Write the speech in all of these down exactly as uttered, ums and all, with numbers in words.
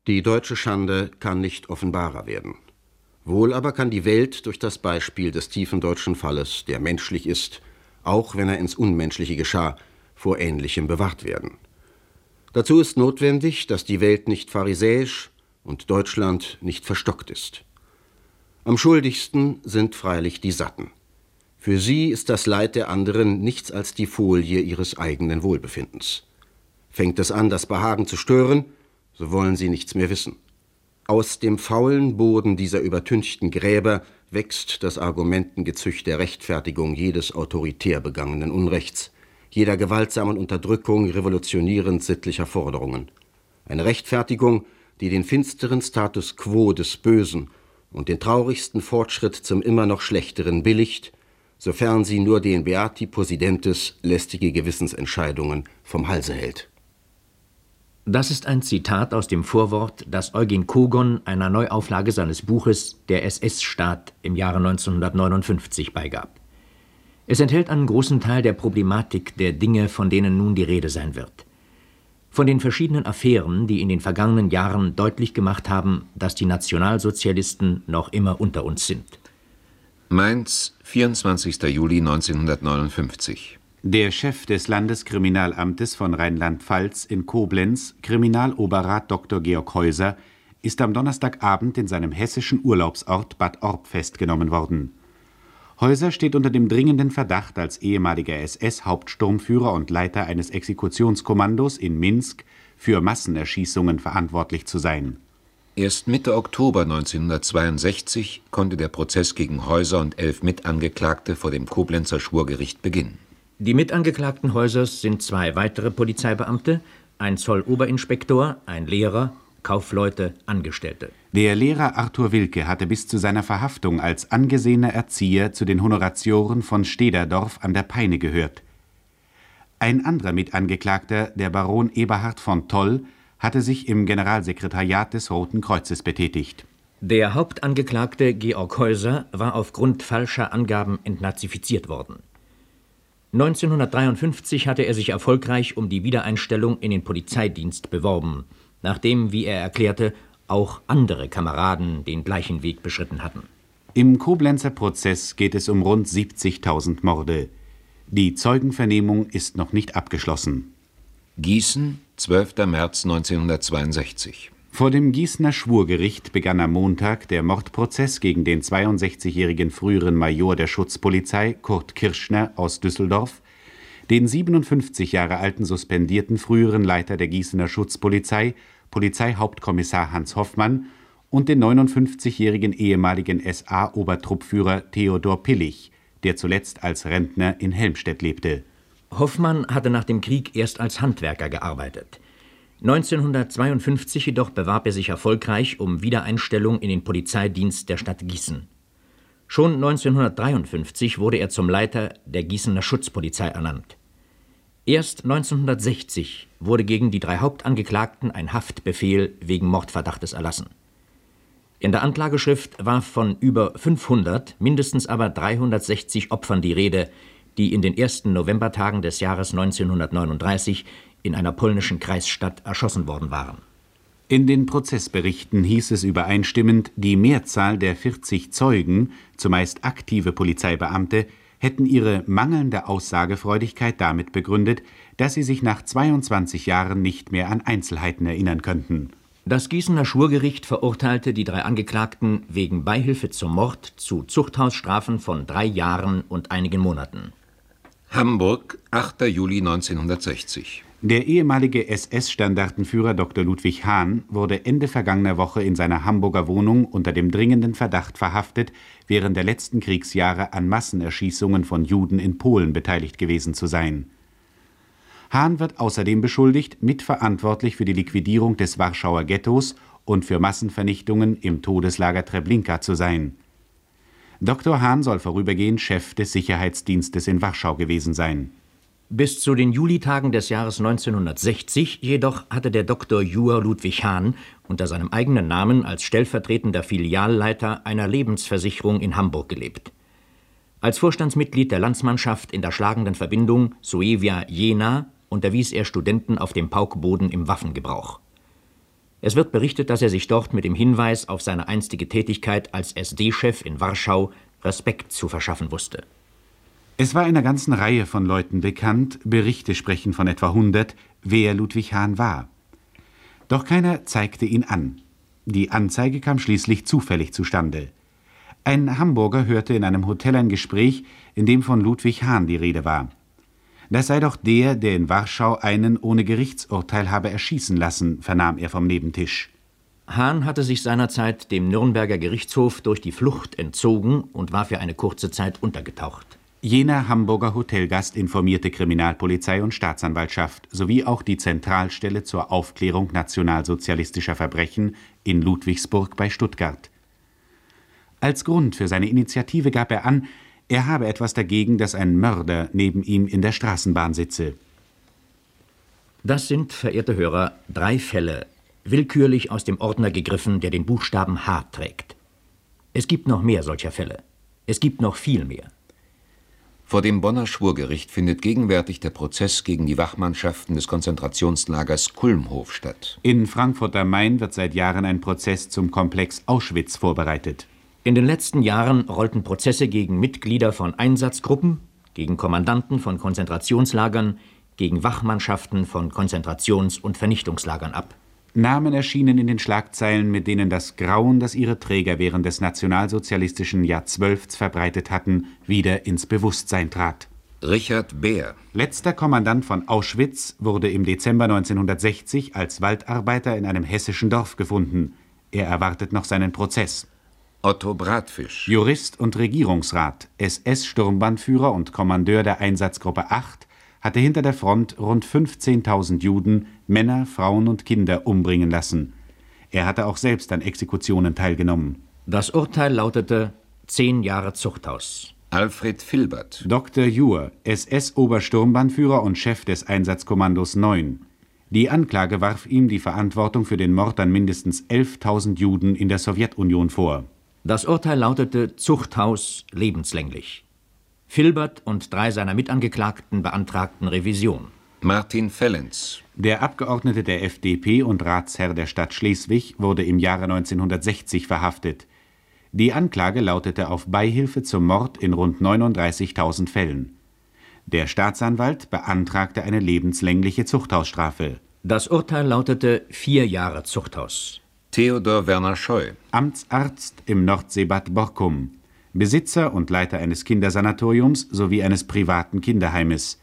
Die deutsche Schande kann nicht offenbarer werden. Wohl aber kann die Welt durch das Beispiel des tiefen deutschen Falles, der menschlich ist, auch wenn er ins Unmenschliche geschah, vor Ähnlichem bewahrt werden. Dazu ist notwendig, dass die Welt nicht pharisäisch und Deutschland nicht verstockt ist. Am schuldigsten sind freilich die Satten. Für sie ist das Leid der anderen nichts als die Folie ihres eigenen Wohlbefindens. Fängt es an, das Behagen zu stören, so wollen sie nichts mehr wissen. Aus dem faulen Boden dieser übertünchten Gräber wächst das Argumentengezücht der Rechtfertigung jedes autoritär begangenen Unrechts, jeder gewaltsamen Unterdrückung revolutionierend sittlicher Forderungen. Eine Rechtfertigung, die den finsteren Status quo des Bösen und den traurigsten Fortschritt zum immer noch Schlechteren billigt, sofern sie nur den Beati Possidentes lästige Gewissensentscheidungen vom Halse hält. Das ist ein Zitat aus dem Vorwort, das Eugen Kogon einer Neuauflage seines Buches »Der S S-Staat« im Jahre neunzehnhundertneunundfünfzig beigab. Es enthält einen großen Teil der Problematik der Dinge, von denen nun die Rede sein wird. Von den verschiedenen Affären, die in den vergangenen Jahren deutlich gemacht haben, dass die Nationalsozialisten noch immer unter uns sind. Mainz, vierundzwanzigster Juli neunzehnhundertneunundfünfzig. Der Chef des Landeskriminalamtes von Rheinland-Pfalz in Koblenz, Kriminaloberrat Doktor Georg Heuser, ist am Donnerstagabend in seinem hessischen Urlaubsort Bad Orb festgenommen worden. Heuser steht unter dem dringenden Verdacht, als ehemaliger S S-Hauptsturmführer und Leiter eines Exekutionskommandos in Minsk für Massenerschießungen verantwortlich zu sein. Erst Mitte Oktober neunzehnhundertzweiundsechzig konnte der Prozess gegen Heuser und elf Mitangeklagte vor dem Koblenzer Schwurgericht beginnen. Die Mitangeklagten Heusers sind zwei weitere Polizeibeamte, ein Zolloberinspektor, ein Lehrer, Kaufleute, Angestellte. Der Lehrer Arthur Wilke hatte bis zu seiner Verhaftung als angesehener Erzieher zu den Honoratioren von Stederdorf an der Peine gehört. Ein anderer Mitangeklagter, der Baron Eberhard von Toll, hatte sich im Generalsekretariat des Roten Kreuzes betätigt. Der Hauptangeklagte Georg Heuser war aufgrund falscher Angaben entnazifiziert worden. neunzehnhundertdreiundfünfzig hatte er sich erfolgreich um die Wiedereinstellung in den Polizeidienst beworben, nachdem, wie er erklärte, auch andere Kameraden den gleichen Weg beschritten hatten. Im Koblenzer Prozess geht es um rund siebzigtausend Morde. Die Zeugenvernehmung ist noch nicht abgeschlossen. Gießen, zwölfter März neunzehnhundertzweiundsechzig. Vor dem Gießener Schwurgericht begann am Montag der Mordprozess gegen den zweiundsechzigjährigen früheren Major der Schutzpolizei Kurt Kirschner aus Düsseldorf, den siebenundfünfzig Jahre alten suspendierten früheren Leiter der Gießener Schutzpolizei, Polizeihauptkommissar Hans Hoffmann, und den neunundfünfzigjährigen ehemaligen S A-Obertruppführer Theodor Pillich, der zuletzt als Rentner in Helmstedt lebte. Hoffmann hatte nach dem Krieg erst als Handwerker gearbeitet. neunzehnhundertzweiundfünfzig jedoch bewarb er sich erfolgreich um Wiedereinstellung in den Polizeidienst der Stadt Gießen. Schon neunzehnhundertdreiundfünfzig wurde er zum Leiter der Gießener Schutzpolizei ernannt. Erst neunzehnhundertsechzig wurde gegen die drei Hauptangeklagten ein Haftbefehl wegen Mordverdachtes erlassen. In der Anklageschrift war von über fünfhundert, mindestens aber dreihundertsechzig Opfern die Rede, die in den ersten Novembertagen des Jahres neunzehnhundertneununddreißig in einer polnischen Kreisstadt erschossen worden waren. In den Prozessberichten hieß es übereinstimmend, die Mehrzahl der vierzig Zeugen, zumeist aktive Polizeibeamte, hätten ihre mangelnde Aussagefreudigkeit damit begründet, dass sie sich nach zweiundzwanzig Jahren nicht mehr an Einzelheiten erinnern könnten. Das Gießener Schwurgericht verurteilte die drei Angeklagten wegen Beihilfe zum Mord zu Zuchthausstrafen von drei Jahren und einigen Monaten. Hamburg, achter Juli neunzehnhundertsechzig. Der ehemalige S S-Standartenführer Doktor Ludwig Hahn wurde Ende vergangener Woche in seiner Hamburger Wohnung unter dem dringenden Verdacht verhaftet, während der letzten Kriegsjahre an Massenerschießungen von Juden in Polen beteiligt gewesen zu sein. Hahn wird außerdem beschuldigt, mitverantwortlich für die Liquidierung des Warschauer Ghettos und für Massenvernichtungen im Todeslager Treblinka zu sein. Doktor Hahn soll vorübergehend Chef des Sicherheitsdienstes in Warschau gewesen sein. Bis zu den Julitagen des Jahres neunzehnhundertsechzig jedoch hatte der Doktor Jur Ludwig Hahn unter seinem eigenen Namen als stellvertretender Filialleiter einer Lebensversicherung in Hamburg gelebt. Als Vorstandsmitglied der Landsmannschaft in der schlagenden Verbindung Suevia-Jena unterwies er Studenten auf dem Paukboden im Waffengebrauch. Es wird berichtet, dass er sich dort mit dem Hinweis auf seine einstige Tätigkeit als S D-Chef in Warschau Respekt zu verschaffen wusste. Es war einer ganzen Reihe von Leuten bekannt, Berichte sprechen von etwa hundert, wer Ludwig Hahn war. Doch keiner zeigte ihn an. Die Anzeige kam schließlich zufällig zustande. Ein Hamburger hörte in einem Hotel ein Gespräch, in dem von Ludwig Hahn die Rede war. Das sei doch der, der in Warschau einen ohne Gerichtsurteil habe erschießen lassen, vernahm er vom Nebentisch. Hahn hatte sich seinerzeit dem Nürnberger Gerichtshof durch die Flucht entzogen und war für eine kurze Zeit untergetaucht. Jener Hamburger Hotelgast informierte Kriminalpolizei und Staatsanwaltschaft sowie auch die Zentralstelle zur Aufklärung nationalsozialistischer Verbrechen in Ludwigsburg bei Stuttgart. Als Grund für seine Initiative gab er an, er habe etwas dagegen, dass ein Mörder neben ihm in der Straßenbahn sitze. Das sind, verehrte Hörer, drei Fälle, willkürlich aus dem Ordner gegriffen, der den Buchstaben H trägt. Es gibt noch mehr solcher Fälle. Es gibt noch viel mehr. Vor dem Bonner Schwurgericht findet gegenwärtig der Prozess gegen die Wachmannschaften des Konzentrationslagers Kulmhof statt. In Frankfurt am Main wird seit Jahren ein Prozess zum Komplex Auschwitz vorbereitet. In den letzten Jahren rollten Prozesse gegen Mitglieder von Einsatzgruppen, gegen Kommandanten von Konzentrationslagern, gegen Wachmannschaften von Konzentrations- und Vernichtungslagern ab. Namen erschienen in den Schlagzeilen, mit denen das Grauen, das ihre Träger während des nationalsozialistischen Jahrzehnts verbreitet hatten, wieder ins Bewusstsein trat. Richard Beer, letzter Kommandant von Auschwitz, wurde im Dezember neunzehnhundertsechzig als Waldarbeiter in einem hessischen Dorf gefunden. Er erwartet noch seinen Prozess. Otto Bratfisch, Jurist und Regierungsrat, S S-Sturmbannführer und Kommandeur der Einsatzgruppe acht, hatte hinter der Front rund fünfzehntausend Juden, Männer, Frauen und Kinder umbringen lassen. Er hatte auch selbst an Exekutionen teilgenommen. Das Urteil lautete zehn Jahre Zuchthaus. Alfred Filbert, Doktor Juhr, S S-Obersturmbannführer und Chef des Einsatzkommandos neun. Die Anklage warf ihm die Verantwortung für den Mord an mindestens elftausend Juden in der Sowjetunion vor. Das Urteil lautete Zuchthaus lebenslänglich. Filbert und drei seiner Mitangeklagten beantragten Revision. Martin Fellenz, der Abgeordnete der F D P und Ratsherr der Stadt Schleswig, wurde im Jahre neunzehnhundertsechzig verhaftet. Die Anklage lautete auf Beihilfe zum Mord in rund neununddreißigtausend Fällen. Der Staatsanwalt beantragte eine lebenslängliche Zuchthausstrafe. Das Urteil lautete vier Jahre Zuchthaus. Theodor Werner Scheu, Amtsarzt im Nordseebad Borkum, Besitzer und Leiter eines Kindersanatoriums sowie eines privaten Kinderheimes.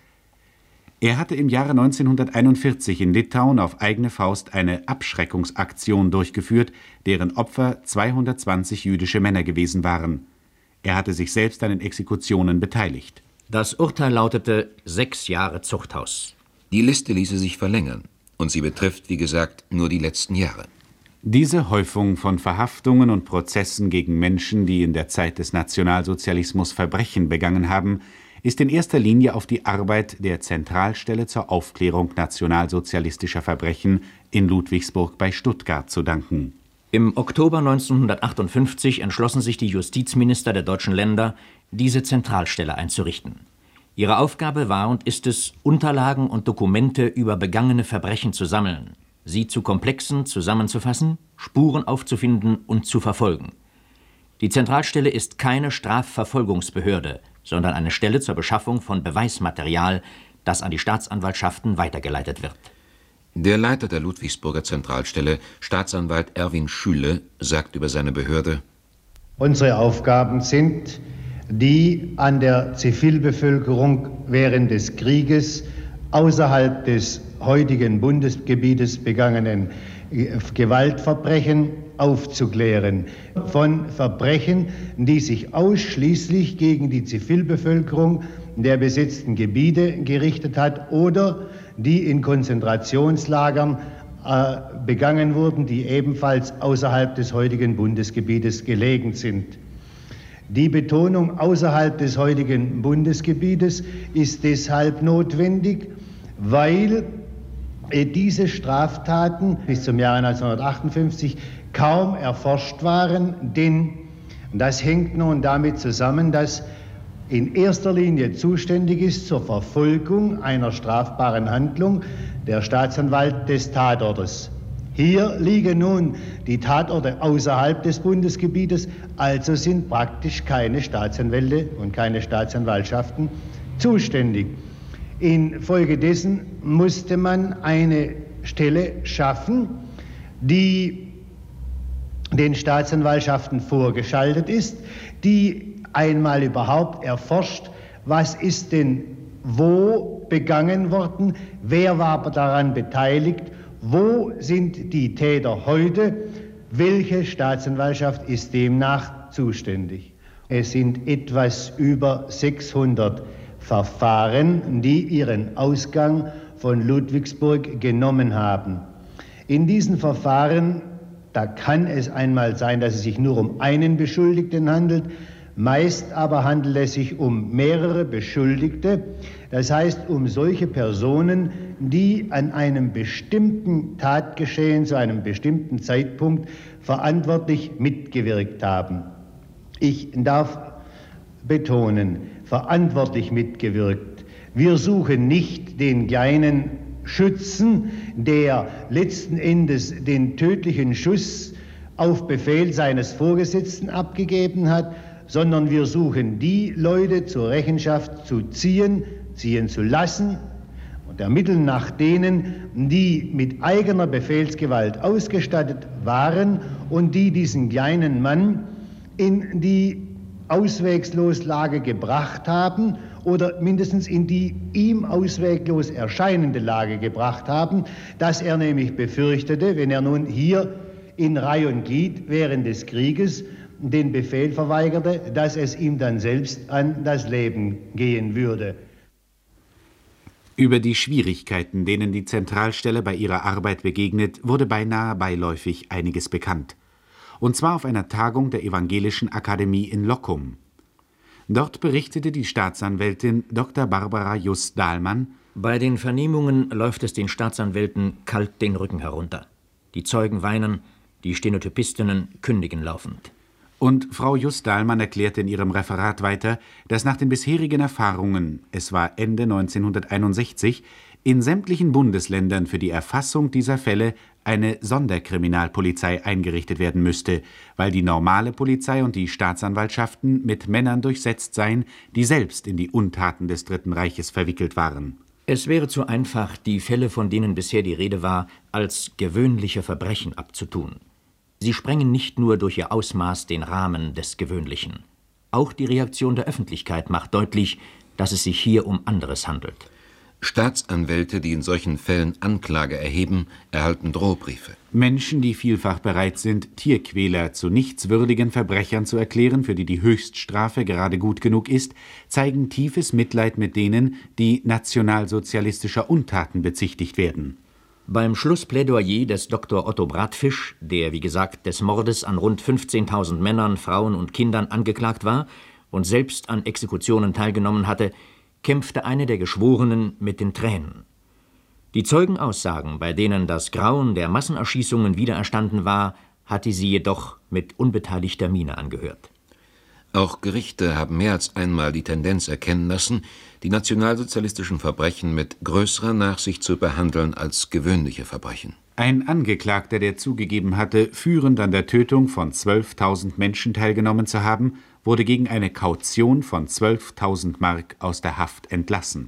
Er hatte im Jahre neunzehnhunderteinundvierzig in Litauen auf eigene Faust eine Abschreckungsaktion durchgeführt, deren Opfer zweihundertzwanzig jüdische Männer gewesen waren. Er hatte sich selbst an den Exekutionen beteiligt. Das Urteil lautete sechs Jahre Zuchthaus. Die Liste ließe sich verlängern und sie betrifft, wie gesagt, nur die letzten Jahre. Diese Häufung von Verhaftungen und Prozessen gegen Menschen, die in der Zeit des Nationalsozialismus Verbrechen begangen haben, ist in erster Linie auf die Arbeit der Zentralstelle zur Aufklärung nationalsozialistischer Verbrechen in Ludwigsburg bei Stuttgart zu danken. Im Oktober neunzehnhundertachtundfünfzig entschlossen sich die Justizminister der deutschen Länder, diese Zentralstelle einzurichten. Ihre Aufgabe war und ist es, Unterlagen und Dokumente über begangene Verbrechen zu sammeln, sie zu Komplexen zusammenzufassen, Spuren aufzufinden und zu verfolgen. Die Zentralstelle ist keine Strafverfolgungsbehörde, sondern eine Stelle zur Beschaffung von Beweismaterial, das an die Staatsanwaltschaften weitergeleitet wird. Der Leiter der Ludwigsburger Zentralstelle, Staatsanwalt Erwin Schüle, sagt über seine Behörde: Unsere Aufgaben sind, die an der Zivilbevölkerung während des Krieges außerhalb des heutigen Bundesgebietes begangenen Gewaltverbrechen aufzuklären. Von Verbrechen, die sich ausschließlich gegen die Zivilbevölkerung der besetzten Gebiete gerichtet hat oder die in Konzentrationslagern äh, begangen wurden, die ebenfalls außerhalb des heutigen Bundesgebietes gelegen sind. Die Betonung außerhalb des heutigen Bundesgebietes ist deshalb notwendig, weil äh, diese Straftaten bis zum Jahre neunzehnhundertachtundfünfzig kaum erforscht waren, denn das hängt nun damit zusammen, dass in erster Linie zuständig ist zur Verfolgung einer strafbaren Handlung der Staatsanwalt des Tatortes. Hier liegen nun die Tatorte außerhalb des Bundesgebietes, also sind praktisch keine Staatsanwälte und keine Staatsanwaltschaften zuständig. Infolgedessen musste man eine Stelle schaffen, die den Staatsanwaltschaften vorgeschaltet ist, die einmal überhaupt erforscht, was ist denn wo begangen worden, wer war daran beteiligt, wo sind die Täter heute, welche Staatsanwaltschaft ist demnach zuständig. Es sind etwas über sechshundert Verfahren, die ihren Ausgang von Ludwigsburg genommen haben. In diesen Verfahren, da kann es einmal sein, dass es sich nur um einen Beschuldigten handelt, meist aber handelt es sich um mehrere Beschuldigte, das heißt um solche Personen, die an einem bestimmten Tatgeschehen zu einem bestimmten Zeitpunkt verantwortlich mitgewirkt haben. Ich darf betonen, verantwortlich mitgewirkt. Wir suchen nicht den kleinen Schützen, der letzten Endes den tödlichen Schuss auf Befehl seines Vorgesetzten abgegeben hat, sondern wir suchen die Leute zur Rechenschaft zu ziehen, ziehen zu lassen und ermitteln nach denen, die mit eigener Befehlsgewalt ausgestattet waren und die diesen kleinen Mann in die Auswegloslage gebracht haben oder mindestens in die ihm ausweglos erscheinende Lage gebracht haben, dass er nämlich befürchtete, wenn er nun hier in Reih und Glied während des Krieges den Befehl verweigerte, dass es ihm dann selbst an das Leben gehen würde. Über die Schwierigkeiten, denen die Zentralstelle bei ihrer Arbeit begegnet, wurde beinahe beiläufig einiges bekannt. Und zwar auf einer Tagung der Evangelischen Akademie in Loccum. Dort berichtete die Staatsanwältin Doktor Barbara Just-Dahlmann: Bei den Vernehmungen läuft es den Staatsanwälten kalt den Rücken herunter. Die Zeugen weinen, die Stenotypistinnen kündigen laufend. Und Frau Just-Dahlmann erklärte in ihrem Referat weiter, dass nach den bisherigen Erfahrungen, es war Ende neunzehnhunderteinundsechzig, in sämtlichen Bundesländern für die Erfassung dieser Fälle eine Sonderkriminalpolizei eingerichtet werden müsste, weil die normale Polizei und die Staatsanwaltschaften mit Männern durchsetzt seien, die selbst in die Untaten des Dritten Reiches verwickelt waren. Es wäre zu einfach, die Fälle, von denen bisher die Rede war, als gewöhnliche Verbrechen abzutun. Sie sprengen nicht nur durch ihr Ausmaß den Rahmen des Gewöhnlichen. Auch die Reaktion der Öffentlichkeit macht deutlich, dass es sich hier um anderes handelt. Staatsanwälte, die in solchen Fällen Anklage erheben, erhalten Drohbriefe. Menschen, die vielfach bereit sind, Tierquäler zu nichtswürdigen Verbrechern zu erklären, für die die Höchststrafe gerade gut genug ist, zeigen tiefes Mitleid mit denen, die nationalsozialistischer Untaten bezichtigt werden. Beim Schlussplädoyer des Doktor Otto Bratfisch, der, wie gesagt, des Mordes an rund fünfzehntausend Männern, Frauen und Kindern angeklagt war und selbst an Exekutionen teilgenommen hatte, kämpfte eine der Geschworenen mit den Tränen. Die Zeugenaussagen, bei denen das Grauen der Massenerschießungen wiedererstanden war, hatte sie jedoch mit unbeteiligter Miene angehört. Auch Gerichte haben mehr als einmal die Tendenz erkennen lassen, die nationalsozialistischen Verbrechen mit größerer Nachsicht zu behandeln als gewöhnliche Verbrechen. Ein Angeklagter, der zugegeben hatte, führend an der Tötung von zwölftausend Menschen teilgenommen zu haben, wurde gegen eine Kaution von zwölftausend Mark aus der Haft entlassen.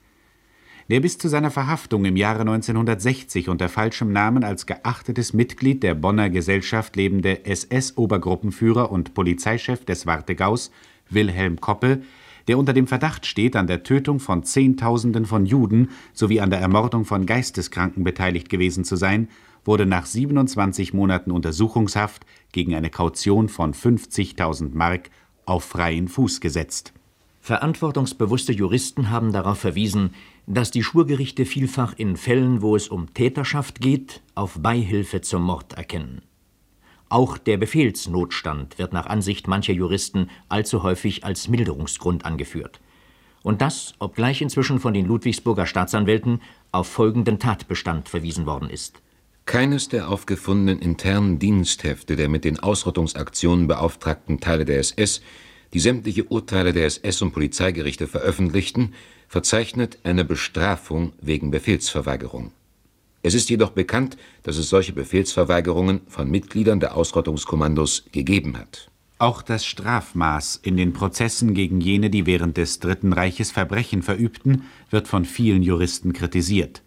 Der bis zu seiner Verhaftung im Jahre neunzehnhundertsechzig unter falschem Namen als geachtetes Mitglied der Bonner Gesellschaft lebende S S-Obergruppenführer und Polizeichef des Warthegaus, Wilhelm Koppe, der unter dem Verdacht steht, an der Tötung von Zehntausenden von Juden sowie an der Ermordung von Geisteskranken beteiligt gewesen zu sein, wurde nach siebenundzwanzig Monaten Untersuchungshaft gegen eine Kaution von fünfzigtausend Mark auf freien Fuß gesetzt. Verantwortungsbewusste Juristen haben darauf verwiesen, dass die Schwurgerichte vielfach in Fällen, wo es um Täterschaft geht, auf Beihilfe zum Mord erkennen. Auch der Befehlsnotstand wird nach Ansicht mancher Juristen allzu häufig als Milderungsgrund angeführt. Und das, obgleich inzwischen von den Ludwigsburger Staatsanwälten auf folgenden Tatbestand verwiesen worden ist. Keines der aufgefundenen internen Diensthefte der mit den Ausrottungsaktionen beauftragten Teile der S S, die sämtliche Urteile der S S- und Polizeigerichte veröffentlichten, verzeichnet eine Bestrafung wegen Befehlsverweigerung. Es ist jedoch bekannt, dass es solche Befehlsverweigerungen von Mitgliedern der Ausrottungskommandos gegeben hat. Auch das Strafmaß in den Prozessen gegen jene, die während des Dritten Reiches Verbrechen verübten, wird von vielen Juristen kritisiert.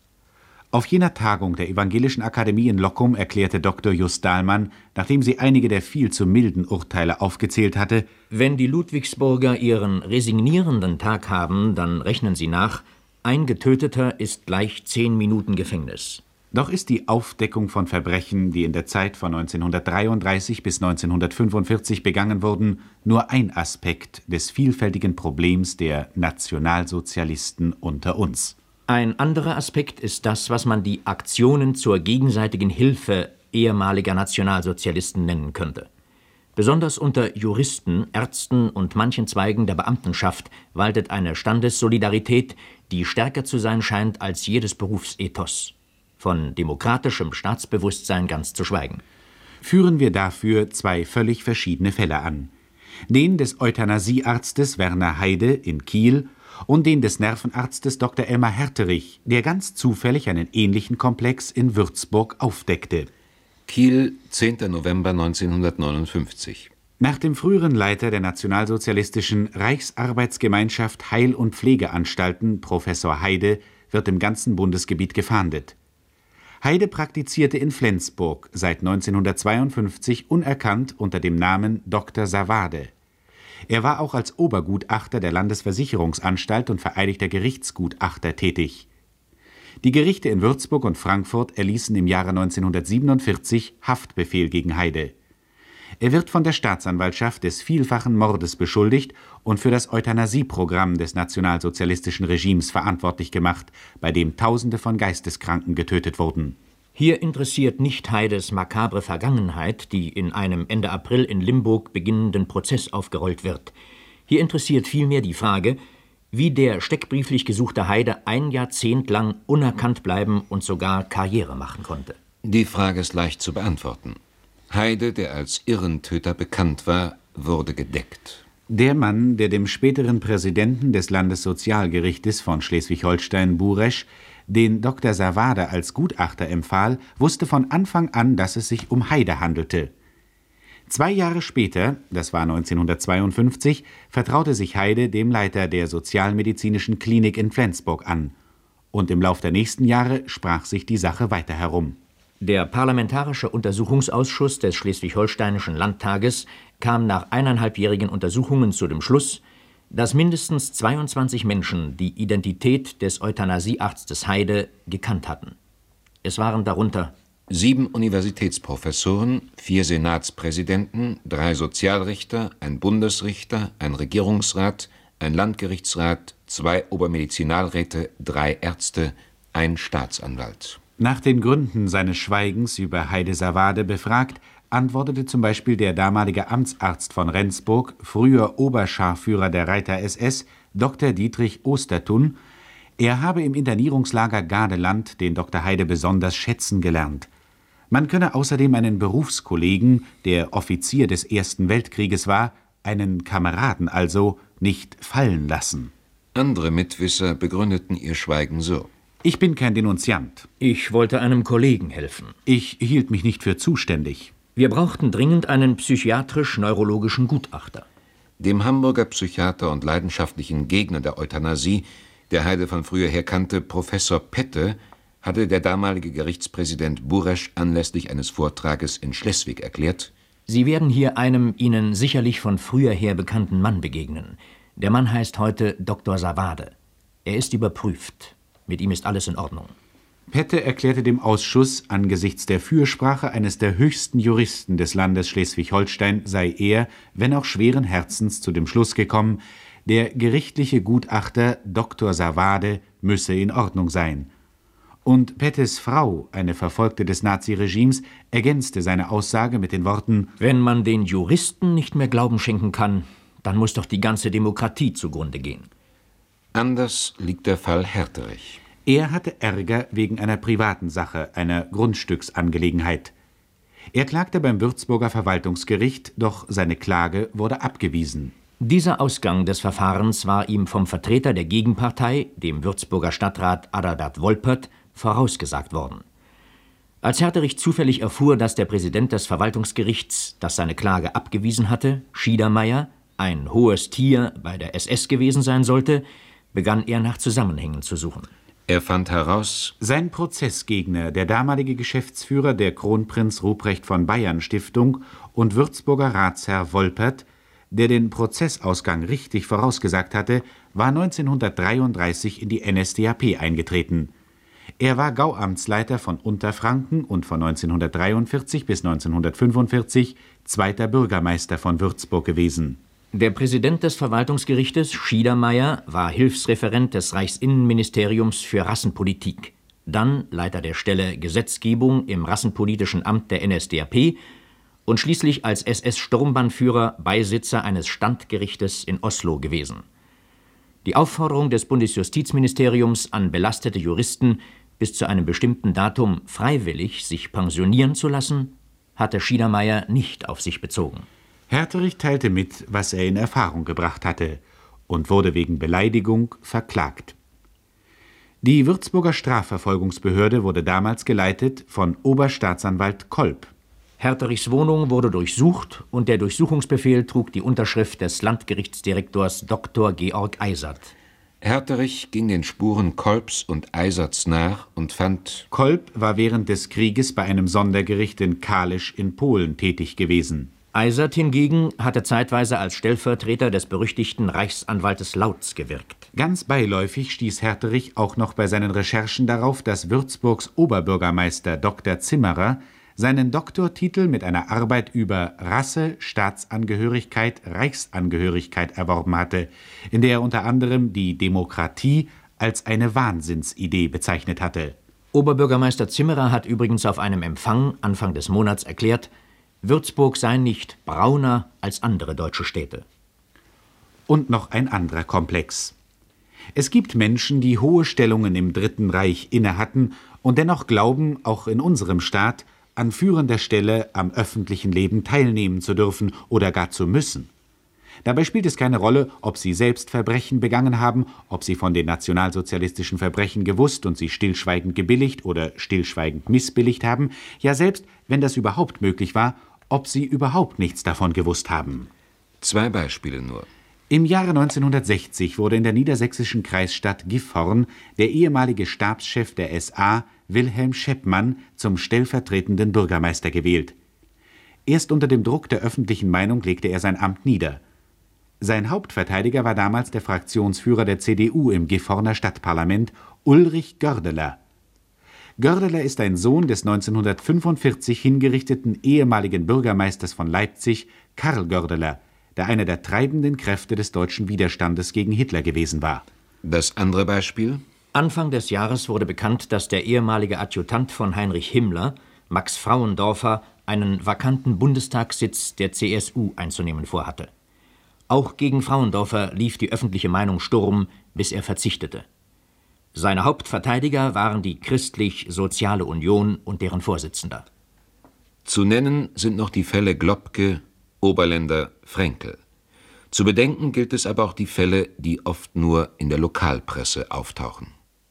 Auf jener Tagung der Evangelischen Akademie in Loccum erklärte Doktor Just Dahlmann, nachdem sie einige der viel zu milden Urteile aufgezählt hatte: Wenn die Ludwigsburger ihren resignierenden Tag haben, dann rechnen sie nach, ein Getöteter ist gleich zehn Minuten Gefängnis. Doch ist die Aufdeckung von Verbrechen, die in der Zeit von neunzehnhundertdreiunddreißig bis neunzehnhundertfünfundvierzig begangen wurden, nur ein Aspekt des vielfältigen Problems der Nationalsozialisten unter uns. Ein anderer Aspekt ist das, was man die Aktionen zur gegenseitigen Hilfe ehemaliger Nationalsozialisten nennen könnte. Besonders unter Juristen, Ärzten und manchen Zweigen der Beamtenschaft waltet eine Standessolidarität, die stärker zu sein scheint als jedes Berufsethos. Von demokratischem Staatsbewusstsein ganz zu schweigen. Führen wir dafür zwei völlig verschiedene Fälle an. Den des Euthanasiearztes Werner Heide in Kiel und den des Nervenarztes Doktor Elmar Herterich, der ganz zufällig einen ähnlichen Komplex in Würzburg aufdeckte. Kiel, zehnter November neunzehnhundertneunundfünfzig. Nach dem früheren Leiter der nationalsozialistischen Reichsarbeitsgemeinschaft Heil- und Pflegeanstalten, Professor Heide, wird im ganzen Bundesgebiet gefahndet. Heide praktizierte in Flensburg seit neunzehnhundertzweiundfünfzig unerkannt unter dem Namen Doktor Savade. Er war auch als Obergutachter der Landesversicherungsanstalt und vereidigter Gerichtsgutachter tätig. Die Gerichte in Würzburg und Frankfurt erließen im Jahre neunzehnhundertsiebenundvierzig Haftbefehl gegen Heide. Er wird von der Staatsanwaltschaft des vielfachen Mordes beschuldigt und für das Euthanasieprogramm des nationalsozialistischen Regimes verantwortlich gemacht, bei dem Tausende von Geisteskranken getötet wurden. Hier interessiert nicht Heides makabre Vergangenheit, die in einem Ende April in Limburg beginnenden Prozess aufgerollt wird. Hier interessiert vielmehr die Frage, wie der steckbrieflich gesuchte Heide ein Jahrzehnt lang unerkannt bleiben und sogar Karriere machen konnte. Die Frage ist leicht zu beantworten. Heide, der als Irrentöter bekannt war, wurde gedeckt. Der Mann, der dem späteren Präsidenten des Landessozialgerichtes von Schleswig-Holstein, Buresch, den Doktor Savade als Gutachter empfahl, wusste von Anfang an, dass es sich um Heide handelte. Zwei Jahre später, das war neunzehnhundertzweiundfünfzig, vertraute sich Heide dem Leiter der Sozialmedizinischen Klinik in Flensburg an. Und im Lauf der nächsten Jahre sprach sich die Sache weiter herum. Der Parlamentarische Untersuchungsausschuss des Schleswig-Holsteinischen Landtages kam nach eineinhalbjährigen Untersuchungen zu dem Schluss, dass mindestens zweiundzwanzig Menschen die Identität des Euthanasiearztes Heide gekannt hatten. Es waren darunter sieben Universitätsprofessoren, vier Senatspräsidenten, drei Sozialrichter, ein Bundesrichter, ein Regierungsrat, ein Landgerichtsrat, zwei Obermedizinalräte, drei Ärzte, ein Staatsanwalt. Nach den Gründen seines Schweigens über Heide Savade befragt, antwortete zum Beispiel der damalige Amtsarzt von Rendsburg, früher Oberscharführer der Reiter-S S, Doktor Dietrich Ostertun, er habe im Internierungslager Gardeland den Doktor Heide besonders schätzen gelernt. Man könne außerdem einen Berufskollegen, der Offizier des Ersten Weltkrieges war, einen Kameraden also, nicht fallen lassen. Andere Mitwisser begründeten ihr Schweigen so: Ich bin kein Denunziant. Ich wollte einem Kollegen helfen. Ich hielt mich nicht für zuständig. Wir brauchten dringend einen psychiatrisch-neurologischen Gutachter. Dem Hamburger Psychiater und leidenschaftlichen Gegner der Euthanasie, der Heide von früher her kannte, Professor Pette, hatte der damalige Gerichtspräsident Buresch anlässlich eines Vortrages in Schleswig erklärt: Sie werden hier einem Ihnen sicherlich von früher her bekannten Mann begegnen. Der Mann heißt heute Doktor Savade. Er ist überprüft. Mit ihm ist alles in Ordnung. Pette erklärte dem Ausschuss, angesichts der Fürsprache eines der höchsten Juristen des Landes Schleswig-Holstein sei er, wenn auch schweren Herzens, zu dem Schluss gekommen, der gerichtliche Gutachter Doktor Savade müsse in Ordnung sein. Und Pettes Frau, eine Verfolgte des Naziregimes, ergänzte seine Aussage mit den Worten: Wenn man den Juristen nicht mehr Glauben schenken kann, dann muss doch die ganze Demokratie zugrunde gehen. Anders liegt der Fall Herterich. Er hatte Ärger wegen einer privaten Sache, einer Grundstücksangelegenheit. Er klagte beim Würzburger Verwaltungsgericht, doch seine Klage wurde abgewiesen. Dieser Ausgang des Verfahrens war ihm vom Vertreter der Gegenpartei, dem Würzburger Stadtrat Adalbert Wolpert, vorausgesagt worden. Als Herterich zufällig erfuhr, dass der Präsident des Verwaltungsgerichts, das seine Klage abgewiesen hatte, Schiedermeier, ein hohes Tier bei der S S gewesen sein sollte, begann er nach Zusammenhängen zu suchen. Er fand heraus, sein Prozessgegner, der damalige Geschäftsführer der Kronprinz Ruprecht von Bayern Stiftung und Würzburger Ratsherr Wolpert, der den Prozessausgang richtig vorausgesagt hatte, war neunzehnhundertdreiunddreißig in die N S D A P eingetreten. Er war Gauamtsleiter von Unterfranken und von neunzehnhundertdreiundvierzig bis neunzehnhundertfünfundvierzig zweiter Bürgermeister von Würzburg gewesen. Der Präsident des Verwaltungsgerichtes, Schiedermeier, war Hilfsreferent des Reichsinnenministeriums für Rassenpolitik, dann Leiter der Stelle Gesetzgebung im Rassenpolitischen Amt der N S D A P und schließlich als S S-Sturmbannführer Beisitzer eines Standgerichtes in Oslo gewesen. Die Aufforderung des Bundesjustizministeriums an belastete Juristen, bis zu einem bestimmten Datum freiwillig sich pensionieren zu lassen, hatte Schiedermeier nicht auf sich bezogen. Herterich teilte mit, was er in Erfahrung gebracht hatte, und wurde wegen Beleidigung verklagt. Die Würzburger Strafverfolgungsbehörde wurde damals geleitet von Oberstaatsanwalt Kolb. Herterichs Wohnung wurde durchsucht und der Durchsuchungsbefehl trug die Unterschrift des Landgerichtsdirektors Doktor Georg Eisert. Herterich ging den Spuren Kolbs und Eiserts nach und fand, Kolb war während des Krieges bei einem Sondergericht in Kalisz in Polen tätig gewesen. Eisert hingegen hatte zeitweise als Stellvertreter des berüchtigten Reichsanwaltes Lautz gewirkt. Ganz beiläufig stieß Herterich auch noch bei seinen Recherchen darauf, dass Würzburgs Oberbürgermeister Doktor Zimmerer seinen Doktortitel mit einer Arbeit über Rasse, Staatsangehörigkeit, Reichsangehörigkeit erworben hatte, in der er unter anderem die Demokratie als eine Wahnsinnsidee bezeichnet hatte. Oberbürgermeister Zimmerer hat übrigens auf einem Empfang Anfang des Monats erklärt, Würzburg sei nicht brauner als andere deutsche Städte. Und noch ein anderer Komplex. Es gibt Menschen, die hohe Stellungen im Dritten Reich innehatten und dennoch glauben, auch in unserem Staat an führender Stelle am öffentlichen Leben teilnehmen zu dürfen oder gar zu müssen. Dabei spielt es keine Rolle, ob sie selbst Verbrechen begangen haben, ob sie von den nationalsozialistischen Verbrechen gewusst und sie stillschweigend gebilligt oder stillschweigend missbilligt haben, ja selbst, wenn das überhaupt möglich war, ob sie überhaupt nichts davon gewusst haben. Zwei Beispiele nur. Im Jahre neunzehnhundertsechzig wurde in der niedersächsischen Kreisstadt Gifhorn der ehemalige Stabschef der S A, Wilhelm Scheppmann, zum stellvertretenden Bürgermeister gewählt. Erst unter dem Druck der öffentlichen Meinung legte er sein Amt nieder. Sein Hauptverteidiger war damals der Fraktionsführer der C D U im Gifhorner Stadtparlament, Ulrich Gördeler. Gördeler ist ein Sohn des neunzehnhundertfünfundvierzig hingerichteten ehemaligen Bürgermeisters von Leipzig, Karl Gördeler, der einer der treibenden Kräfte des deutschen Widerstandes gegen Hitler gewesen war. Das andere Beispiel? Anfang des Jahres wurde bekannt, dass der ehemalige Adjutant von Heinrich Himmler, Max Frauendorfer, einen vakanten Bundestagssitz der C S U einzunehmen vorhatte. Auch gegen Frauendorfer lief die öffentliche Meinung Sturm, bis er verzichtete. Seine Hauptverteidiger waren die Christlich-Soziale Union und deren Vorsitzender. Zu nennen sind noch die Fälle Globke, Oberländer, Fränkel. Zu bedenken gilt es aber auch die Fälle, die oft nur in der Lokalpresse auftauchen.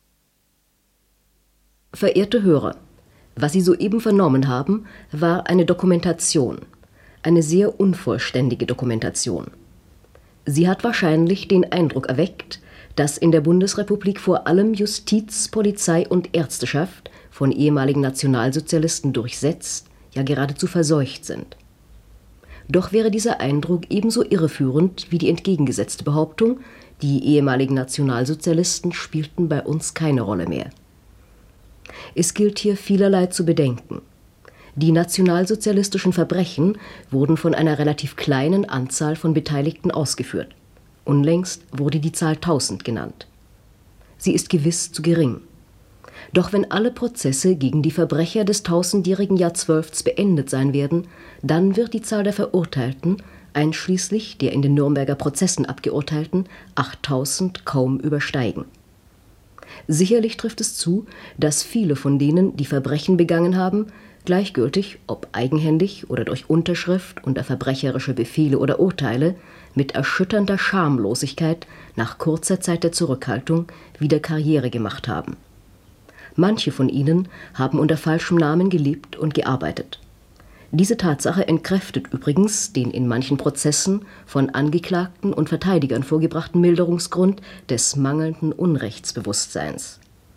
Verehrte Hörer, was Sie soeben vernommen haben, war eine Dokumentation, eine sehr unvollständige Dokumentation. Sie hat wahrscheinlich den Eindruck erweckt, dass in der Bundesrepublik vor allem Justiz, Polizei und Ärzteschaft von ehemaligen Nationalsozialisten durchsetzt, ja geradezu verseucht sind. Doch wäre dieser Eindruck ebenso irreführend wie die entgegengesetzte Behauptung, die ehemaligen Nationalsozialisten spielten bei uns keine Rolle mehr. Es gilt hier vielerlei zu bedenken. Die nationalsozialistischen Verbrechen wurden von einer relativ kleinen Anzahl von Beteiligten ausgeführt. Unlängst wurde die Zahl tausend genannt. Sie ist gewiss zu gering. Doch wenn alle Prozesse gegen die Verbrecher des tausendjährigen Jahrzwölfts beendet sein werden, dann wird die Zahl der Verurteilten, einschließlich der in den Nürnberger Prozessen abgeurteilten, achttausend kaum übersteigen. Sicherlich trifft es zu, dass viele von denen, die Verbrechen begangen haben, gleichgültig, ob eigenhändig oder durch Unterschrift unter verbrecherische Befehle oder Urteile, mit erschütternder Schamlosigkeit nach kurzer Zeit der Zurückhaltung wieder Karriere gemacht haben. Manche von ihnen haben unter falschem Namen gelebt und gearbeitet. Diese Tatsache entkräftet übrigens den in manchen Prozessen von Angeklagten und Verteidigern vorgebrachten Milderungsgrund des mangelnden Unrechtsbewusstseins.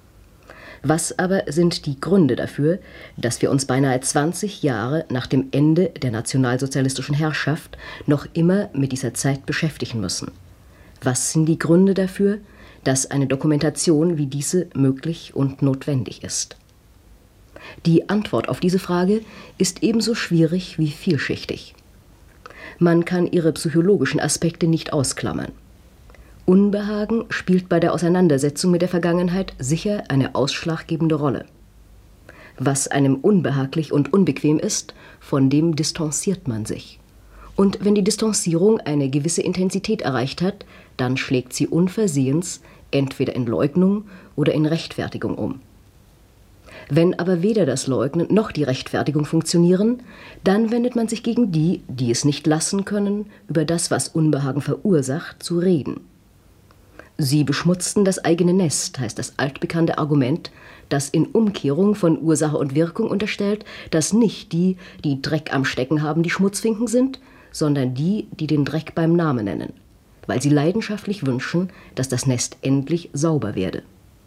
Was aber sind die Gründe dafür, dass wir uns beinahe zwanzig Jahre nach dem Ende der nationalsozialistischen Herrschaft noch immer mit dieser Zeit beschäftigen müssen? Was sind die Gründe dafür, dass eine Dokumentation wie diese möglich und notwendig ist? Die Antwort auf diese Frage ist ebenso schwierig wie vielschichtig. Man kann ihre psychologischen Aspekte nicht ausklammern. Unbehagen spielt bei der Auseinandersetzung mit der Vergangenheit sicher eine ausschlaggebende Rolle. Was einem unbehaglich und unbequem ist, von dem distanziert man sich. Und wenn die Distanzierung eine gewisse Intensität erreicht hat, dann schlägt sie unversehens entweder in Leugnung oder in Rechtfertigung um. Wenn aber weder das Leugnen noch die Rechtfertigung funktionieren, dann wendet man sich gegen die, die es nicht lassen können, über das, was Unbehagen verursacht, zu reden. Sie beschmutzten das eigene Nest, heißt das altbekannte Argument, das in Umkehrung von Ursache und Wirkung unterstellt, dass nicht die, die Dreck am Stecken haben, die Schmutzfinken sind, sondern die, die den Dreck beim Namen nennen, weil sie leidenschaftlich wünschen, dass das Nest endlich sauber werde.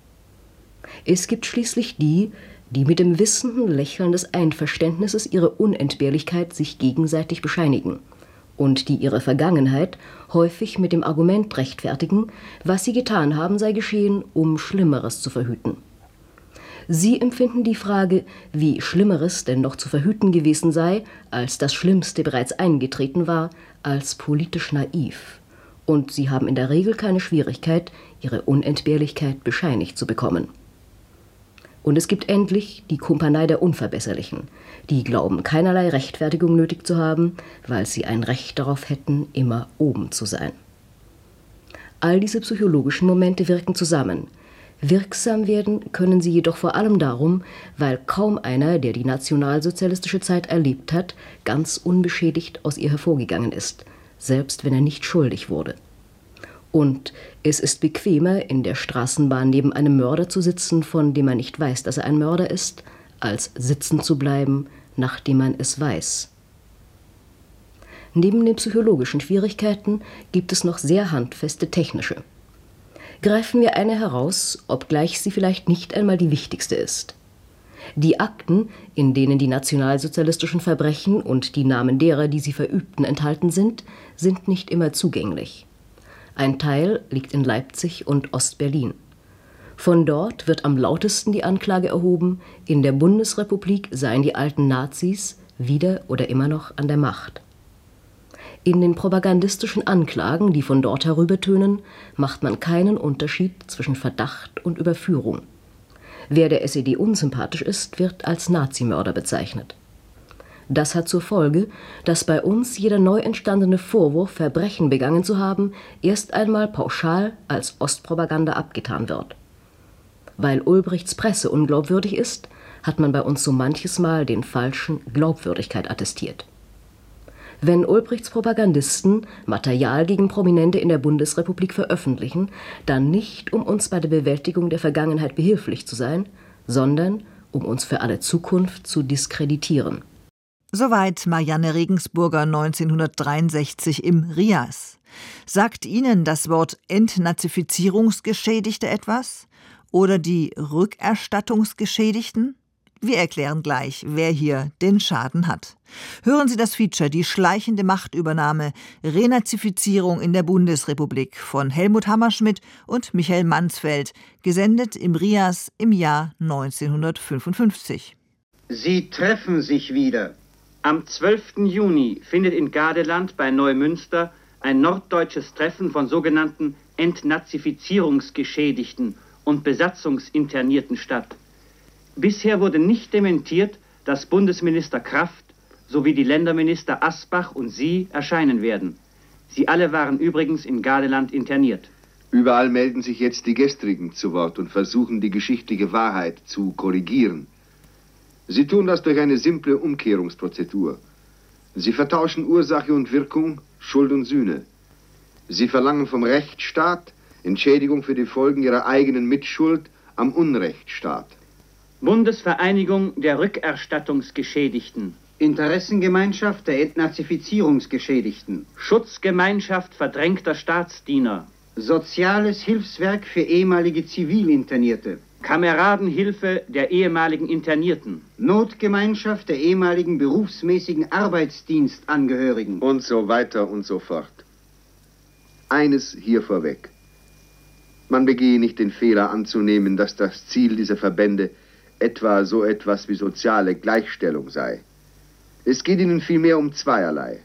Es gibt schließlich die, die mit dem wissenden Lächeln des Einverständnisses ihre Unentbehrlichkeit sich gegenseitig bescheinigen und die ihre Vergangenheit häufig mit dem Argument rechtfertigen, was sie getan haben, sei geschehen, um Schlimmeres zu verhüten. Sie empfinden die Frage, wie Schlimmeres denn noch zu verhüten gewesen sei, als das Schlimmste bereits eingetreten war, als politisch naiv. Und sie haben in der Regel keine Schwierigkeit, ihre Unentbehrlichkeit bescheinigt zu bekommen. Und es gibt endlich die Kumpanei der Unverbesserlichen, die glauben, keinerlei Rechtfertigung nötig zu haben, weil sie ein Recht darauf hätten, immer oben zu sein. All diese psychologischen Momente wirken zusammen. Wirksam werden können sie jedoch vor allem darum, weil kaum einer, der die nationalsozialistische Zeit erlebt hat, ganz unbeschädigt aus ihr hervorgegangen ist, selbst wenn er nicht schuldig wurde. Und es ist bequemer, in der Straßenbahn neben einem Mörder zu sitzen, von dem man nicht weiß, dass er ein Mörder ist, als sitzen zu bleiben, nachdem man es weiß. Neben den psychologischen Schwierigkeiten gibt es noch sehr handfeste technische. Greifen wir eine heraus, obgleich sie vielleicht nicht einmal die wichtigste ist. Die Akten, in denen die nationalsozialistischen Verbrechen und die Namen derer, die sie verübten, enthalten sind, sind nicht immer zugänglich. Ein Teil liegt in Leipzig und Ostberlin. Von dort wird am lautesten die Anklage erhoben, in der Bundesrepublik seien die alten Nazis wieder oder immer noch an der Macht. In den propagandistischen Anklagen, die von dort herübertönen, macht man keinen Unterschied zwischen Verdacht und Überführung. Wer der S E D unsympathisch ist, wird als Nazimörder bezeichnet. Das hat zur Folge, dass bei uns jeder neu entstandene Vorwurf, Verbrechen begangen zu haben, erst einmal pauschal als Ostpropaganda abgetan wird. Weil Ulbrichts Presse unglaubwürdig ist, hat man bei uns so manches Mal den falschen Glaubwürdigkeit attestiert. Wenn Ulbrichts Propagandisten Material gegen Prominente in der Bundesrepublik veröffentlichen, dann nicht, um uns bei der Bewältigung der Vergangenheit behilflich zu sein, sondern um uns für alle Zukunft zu diskreditieren. Soweit Marianne Regensburger neunzehnhundertdreiundsechzig im R I A S. Sagt Ihnen das Wort Entnazifizierungsgeschädigte etwas? Oder die Rückerstattungsgeschädigten? Wir erklären gleich, wer hier den Schaden hat. Hören Sie das Feature Die schleichende Machtübernahme, Renazifizierung in der Bundesrepublik von Helmut Hammerschmidt und Michael Mansfeld, gesendet im R I A S im Jahr neunzehnhundertfünfundfünfzig. Sie treffen sich wieder. Am zwölften Juni findet in Gadeland bei Neumünster ein norddeutsches Treffen von sogenannten Entnazifizierungsgeschädigten und Besatzungsinternierten statt. Bisher wurde nicht dementiert, dass Bundesminister Kraft sowie die Länderminister Asbach und Sie erscheinen werden. Sie alle waren übrigens in Gadeland interniert. Überall melden sich jetzt die Gestrigen zu Wort und versuchen, die geschichtliche Wahrheit zu korrigieren. Sie tun das durch eine simple Umkehrungsprozedur. Sie vertauschen Ursache und Wirkung, Schuld und Sühne. Sie verlangen vom Rechtsstaat Entschädigung für die Folgen ihrer eigenen Mitschuld am Unrechtsstaat. Bundesvereinigung der Rückerstattungsgeschädigten. Interessengemeinschaft der Entnazifizierungsgeschädigten. Schutzgemeinschaft verdrängter Staatsdiener. Soziales Hilfswerk für ehemalige Zivilinternierte. Kameradenhilfe der ehemaligen Internierten. Notgemeinschaft der ehemaligen berufsmäßigen Arbeitsdienstangehörigen. Und so weiter und so fort. Eines hier vorweg. Man begehe nicht den Fehler anzunehmen, dass das Ziel dieser Verbände etwa so etwas wie soziale Gleichstellung sei. Es geht ihnen vielmehr um zweierlei.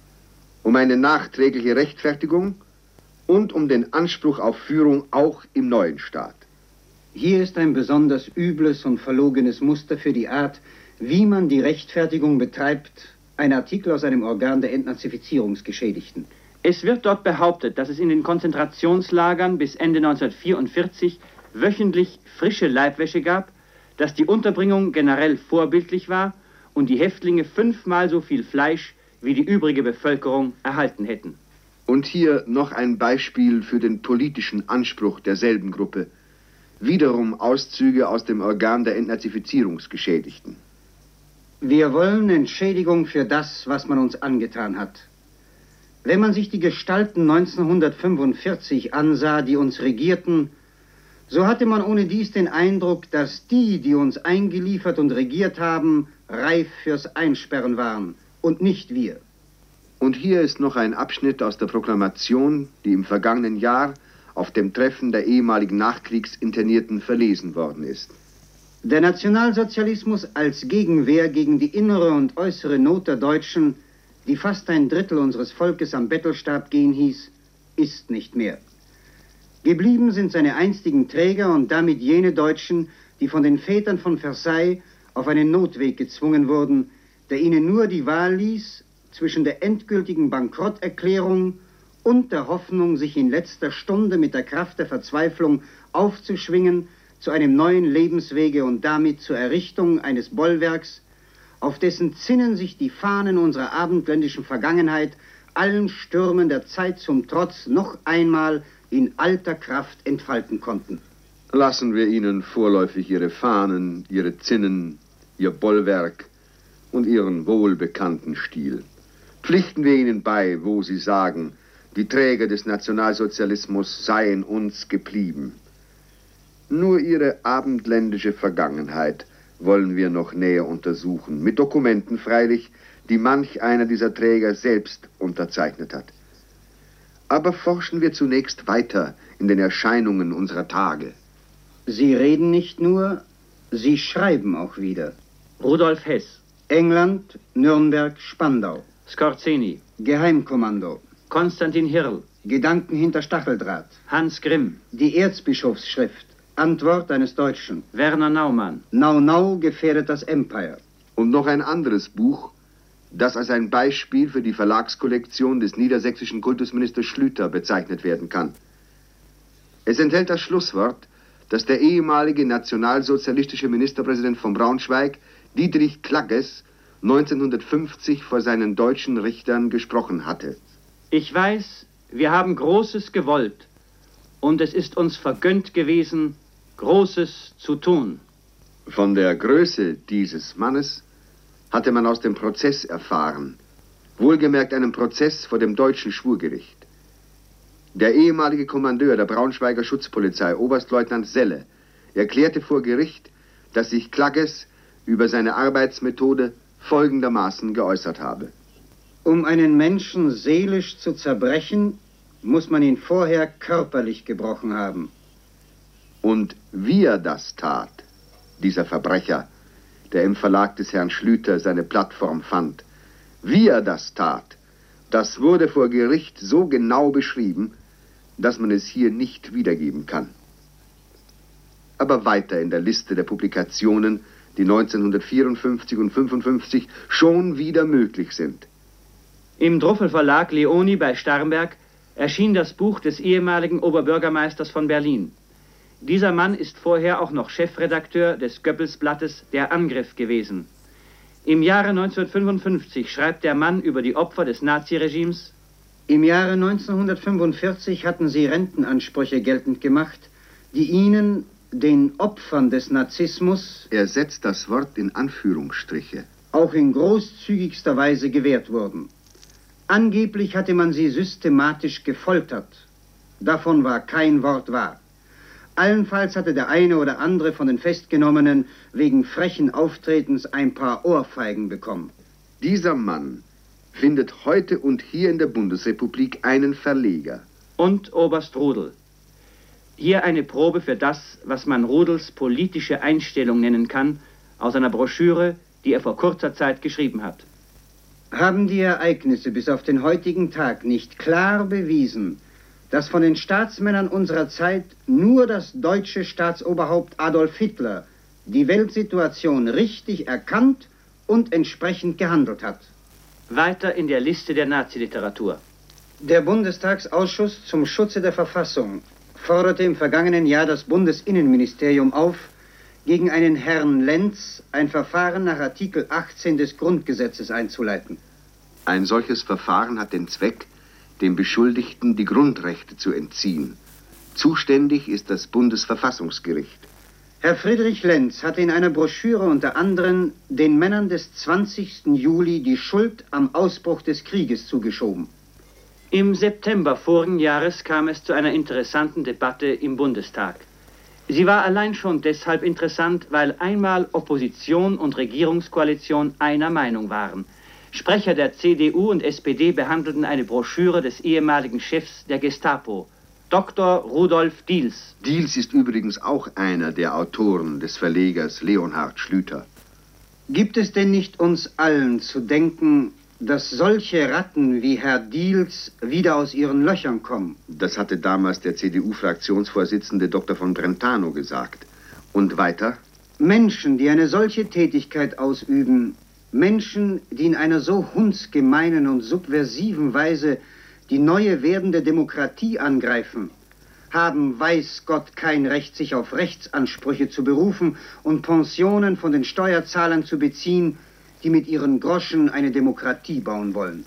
Um eine nachträgliche Rechtfertigung und um den Anspruch auf Führung auch im neuen Staat. Hier ist ein besonders übles und verlogenes Muster für die Art, wie man die Rechtfertigung betreibt. Ein Artikel aus einem Organ der Entnazifizierungsgeschädigten. Es wird dort behauptet, dass es in den Konzentrationslagern bis Ende neunzehnhundertvierundvierzig wöchentlich frische Leibwäsche gab, dass die Unterbringung generell vorbildlich war und die Häftlinge fünfmal so viel Fleisch wie die übrige Bevölkerung erhalten hätten. Und hier noch ein Beispiel für den politischen Anspruch derselben Gruppe. Wiederum Auszüge aus dem Organ der Entnazifizierungsgeschädigten. Wir wollen Entschädigung für das, was man uns angetan hat. Wenn man sich die Gestalten neunzehnhundertfünfundvierzig ansah, die uns regierten, so hatte man ohne dies den Eindruck, dass die, die uns eingeliefert und regiert haben, reif fürs Einsperren waren und nicht wir. Und hier ist noch ein Abschnitt aus der Proklamation, die im vergangenen Jahr auf dem Treffen der ehemaligen Nachkriegsinternierten verlesen worden ist. Der Nationalsozialismus als Gegenwehr gegen die innere und äußere Not der Deutschen, die fast ein Drittel unseres Volkes am Bettelstab gehen hieß, ist nicht mehr. Geblieben sind seine einstigen Träger und damit jene Deutschen, die von den Vätern von Versailles auf einen Notweg gezwungen wurden, der ihnen nur die Wahl ließ zwischen der endgültigen Bankrotterklärung und der Hoffnung, sich in letzter Stunde mit der Kraft der Verzweiflung aufzuschwingen zu einem neuen Lebenswege und damit zur Errichtung eines Bollwerks, auf dessen Zinnen sich die Fahnen unserer abendländischen Vergangenheit allen Stürmen der Zeit zum Trotz noch einmal in alter Kraft entfalten konnten. Lassen wir ihnen vorläufig ihre Fahnen, ihre Zinnen, ihr Bollwerk und ihren wohlbekannten Stil. Pflichten wir ihnen bei, wo sie sagen, die Träger des Nationalsozialismus seien uns geblieben. Nur ihre abendländische Vergangenheit wollen wir noch näher untersuchen, mit Dokumenten freilich, die manch einer dieser Träger selbst unterzeichnet hat. Aber forschen wir zunächst weiter in den Erscheinungen unserer Tage. Sie reden nicht nur, Sie schreiben auch wieder. Rudolf Hess. England, Nürnberg, Spandau. Skorzeny. Geheimkommando. Konstantin Hirl. Gedanken hinter Stacheldraht. Hans Grimm. Die Erzbischofsschrift. Antwort eines Deutschen. Werner Naumann. Nau Nau gefährdet das Empire. Und noch ein anderes Buch, das als ein Beispiel für die Verlagskollektion des niedersächsischen Kultusministers Schlüter bezeichnet werden kann. Es enthält das Schlusswort, das der ehemalige nationalsozialistische Ministerpräsident von Braunschweig, Dietrich Klagges, neunzehnhundertfünfzig vor seinen deutschen Richtern gesprochen hatte. Ich weiß, wir haben Großes gewollt und es ist uns vergönnt gewesen, Großes zu tun. Von der Größe dieses Mannes hatte man aus dem Prozess erfahren, wohlgemerkt einem Prozess vor dem deutschen Schwurgericht. Der ehemalige Kommandeur der Braunschweiger Schutzpolizei, Oberstleutnant Selle, erklärte vor Gericht, dass sich Klagges über seine Arbeitsmethode folgendermaßen geäußert habe. Um einen Menschen seelisch zu zerbrechen, muss man ihn vorher körperlich gebrochen haben. Und wie er das tat, dieser Verbrecher, der im Verlag des Herrn Schlüter seine Plattform fand, wie er das tat, das wurde vor Gericht so genau beschrieben, dass man es hier nicht wiedergeben kann. Aber weiter in der Liste der Publikationen, die neunzehnhundertvierundfünfzig und fünfundfünfzig schon wieder möglich sind. Im Druffel Verlag Leoni bei Starnberg erschien das Buch des ehemaligen Oberbürgermeisters von Berlin. Dieser Mann ist vorher auch noch Chefredakteur des Goebbelsblattes Der Angriff gewesen. Im Jahre neunzehnhundertfünfundfünfzig schreibt der Mann über die Opfer des Naziregimes: Im Jahre neunzehnhundertfünfundvierzig hatten sie Rentenansprüche geltend gemacht, die ihnen, den Opfern des Nazismus, er setzt das Wort in Anführungsstriche, auch in großzügigster Weise gewährt wurden. Angeblich hatte man sie systematisch gefoltert. Davon war kein Wort wahr. Allenfalls hatte der eine oder andere von den Festgenommenen wegen frechen Auftretens ein paar Ohrfeigen bekommen. Dieser Mann findet heute und hier in der Bundesrepublik einen Verleger. Und Oberst Rudel. Hier eine Probe für das, was man Rudels politische Einstellung nennen kann, aus einer Broschüre, die er vor kurzer Zeit geschrieben hat. Haben die Ereignisse bis auf den heutigen Tag nicht klar bewiesen, dass von den Staatsmännern unserer Zeit nur das deutsche Staatsoberhaupt Adolf Hitler die Weltsituation richtig erkannt und entsprechend gehandelt hat? Weiter in der Liste der Naziliteratur. Der Bundestagsausschuss zum Schutze der Verfassung forderte im vergangenen Jahr das Bundesinnenministerium auf, gegen einen Herrn Lenz ein Verfahren nach Artikel achtzehn des Grundgesetzes einzuleiten. Ein solches Verfahren hat den Zweck, dem Beschuldigten die Grundrechte zu entziehen. Zuständig ist das Bundesverfassungsgericht. Herr Friedrich Lenz hatte in einer Broschüre unter anderem den Männern des zwanzigsten Juli die Schuld am Ausbruch des Krieges zugeschoben. Im September vorigen Jahres kam es zu einer interessanten Debatte im Bundestag. Sie war allein schon deshalb interessant, weil einmal Opposition und Regierungskoalition einer Meinung waren. Sprecher der C D U und S P D behandelten eine Broschüre des ehemaligen Chefs der Gestapo, Doktor Rudolf Diels. Diels ist übrigens auch einer der Autoren des Verlegers Leonhard Schlüter. Gibt es denn nicht uns allen zu denken, dass solche Ratten wie Herr Diels wieder aus ihren Löchern kommen? Das hatte damals der C D U-Fraktionsvorsitzende Doktor von Brentano gesagt. Und weiter? Menschen, die eine solche Tätigkeit ausüben, Menschen, die in einer so hundsgemeinen und subversiven Weise die neue werdende Demokratie angreifen, haben, weiß Gott, kein Recht, sich auf Rechtsansprüche zu berufen und Pensionen von den Steuerzahlern zu beziehen, die mit ihren Groschen eine Demokratie bauen wollen.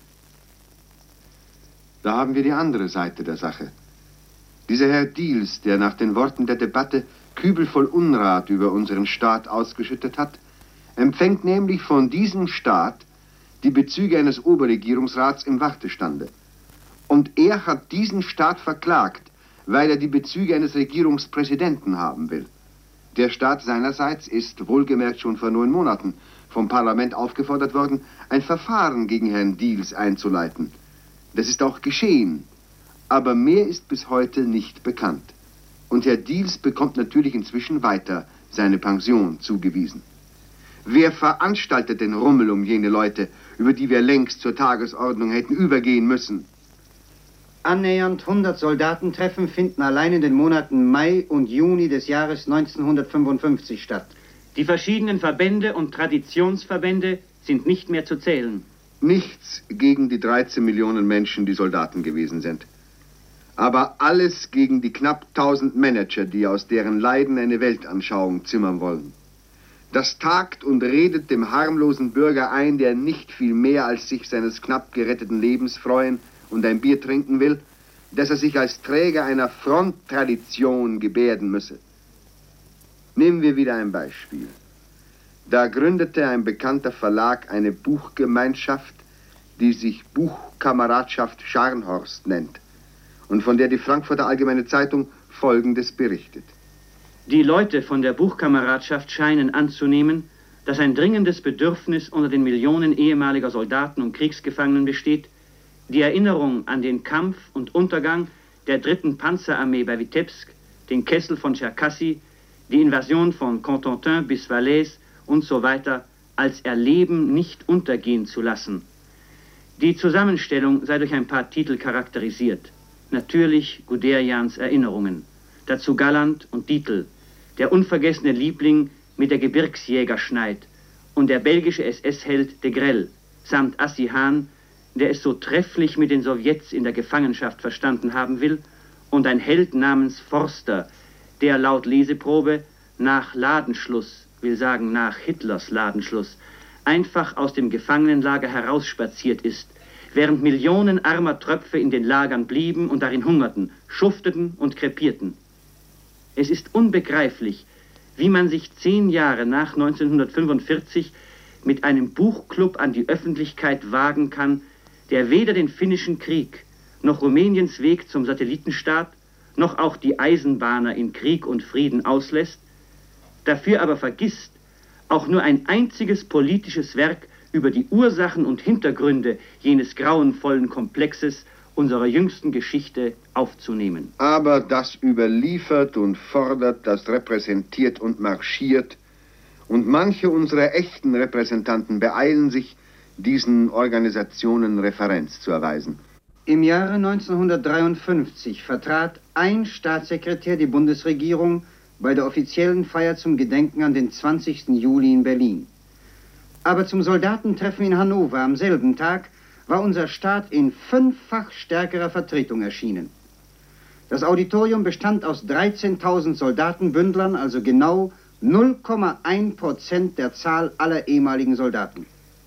Da haben wir die andere Seite der Sache. Dieser Herr Diels, der nach den Worten der Debatte Kübel voll Unrat über unseren Staat ausgeschüttet hat, empfängt nämlich von diesem Staat die Bezüge eines Oberregierungsrats im Wartestande. Und er hat diesen Staat verklagt, weil er die Bezüge eines Regierungspräsidenten haben will. Der Staat seinerseits ist, wohlgemerkt schon vor neun Monaten, vom Parlament aufgefordert worden, ein Verfahren gegen Herrn Diels einzuleiten. Das ist auch geschehen, aber mehr ist bis heute nicht bekannt. Und Herr Diels bekommt natürlich inzwischen weiter seine Pension zugewiesen. Wer veranstaltet den Rummel um jene Leute, über die wir längst zur Tagesordnung hätten übergehen müssen? Annähernd hundert Soldatentreffen finden allein in den Monaten Mai und Juni des Jahres neunzehnhundertfünfundfünfzig statt. Die verschiedenen Verbände und Traditionsverbände sind nicht mehr zu zählen. Nichts gegen die dreizehn Millionen Menschen, die Soldaten gewesen sind. Aber alles gegen die knapp tausend Manager, die aus deren Leiden eine Weltanschauung zimmern wollen. Das tagt und redet dem harmlosen Bürger ein, der nicht viel mehr als sich seines knapp geretteten Lebens freuen und ein Bier trinken will, dass er sich als Träger einer Fronttradition gebärden müsse. Nehmen wir wieder ein Beispiel. Da gründete ein bekannter Verlag eine Buchgemeinschaft, die sich Buchkameradschaft Scharnhorst nennt und von der die Frankfurter Allgemeine Zeitung Folgendes berichtet. Die Leute von der Buchkameradschaft scheinen anzunehmen, dass ein dringendes Bedürfnis unter den Millionen ehemaliger Soldaten und Kriegsgefangenen besteht, die Erinnerung an den Kampf und Untergang der dritten Panzerarmee bei Witebsk, den Kessel von Tscherkassy, die Invasion von Cotentin bis Valais und so weiter als Erleben nicht untergehen zu lassen. Die Zusammenstellung sei durch ein paar Titel charakterisiert. Natürlich Guderians Erinnerungen, dazu Galland und Dietl, der unvergessene Liebling mit der Gebirgsjägerschneid und der belgische S S-Held de Grelle, samt Assi Hahn, der es so trefflich mit den Sowjets in der Gefangenschaft verstanden haben will, und ein Held namens Forster, der laut Leseprobe nach Ladenschluss, will sagen nach Hitlers Ladenschluss, einfach aus dem Gefangenenlager herausspaziert ist, während Millionen armer Tröpfe in den Lagern blieben und darin hungerten, schufteten und krepierten. Es ist unbegreiflich, wie man sich zehn Jahre nach neunzehnhundertfünfundvierzig mit einem Buchclub an die Öffentlichkeit wagen kann, der weder den Finnischen Krieg, noch Rumäniens Weg zum Satellitenstaat, noch auch die Eisenbahner in Krieg und Frieden auslässt, dafür aber vergisst, auch nur ein einziges politisches Werk über die Ursachen und Hintergründe jenes grauenvollen Komplexes unserer jüngsten Geschichte aufzunehmen. Aber das überliefert und fordert, das repräsentiert und marschiert, und manche unserer echten Repräsentanten beeilen sich, diesen Organisationen Referenz zu erweisen. Im Jahre neunzehnhundertdreiundfünfzig vertrat ein Staatssekretär die Bundesregierung bei der offiziellen Feier zum Gedenken an den zwanzigsten Juli in Berlin. Aber zum Soldatentreffen in Hannover am selben Tag war unser Staat in fünffach stärkerer Vertretung erschienen. Das Auditorium bestand aus dreizehntausend Soldatenbündlern, also genau null Komma eins Prozent der Zahl aller ehemaligen Soldaten.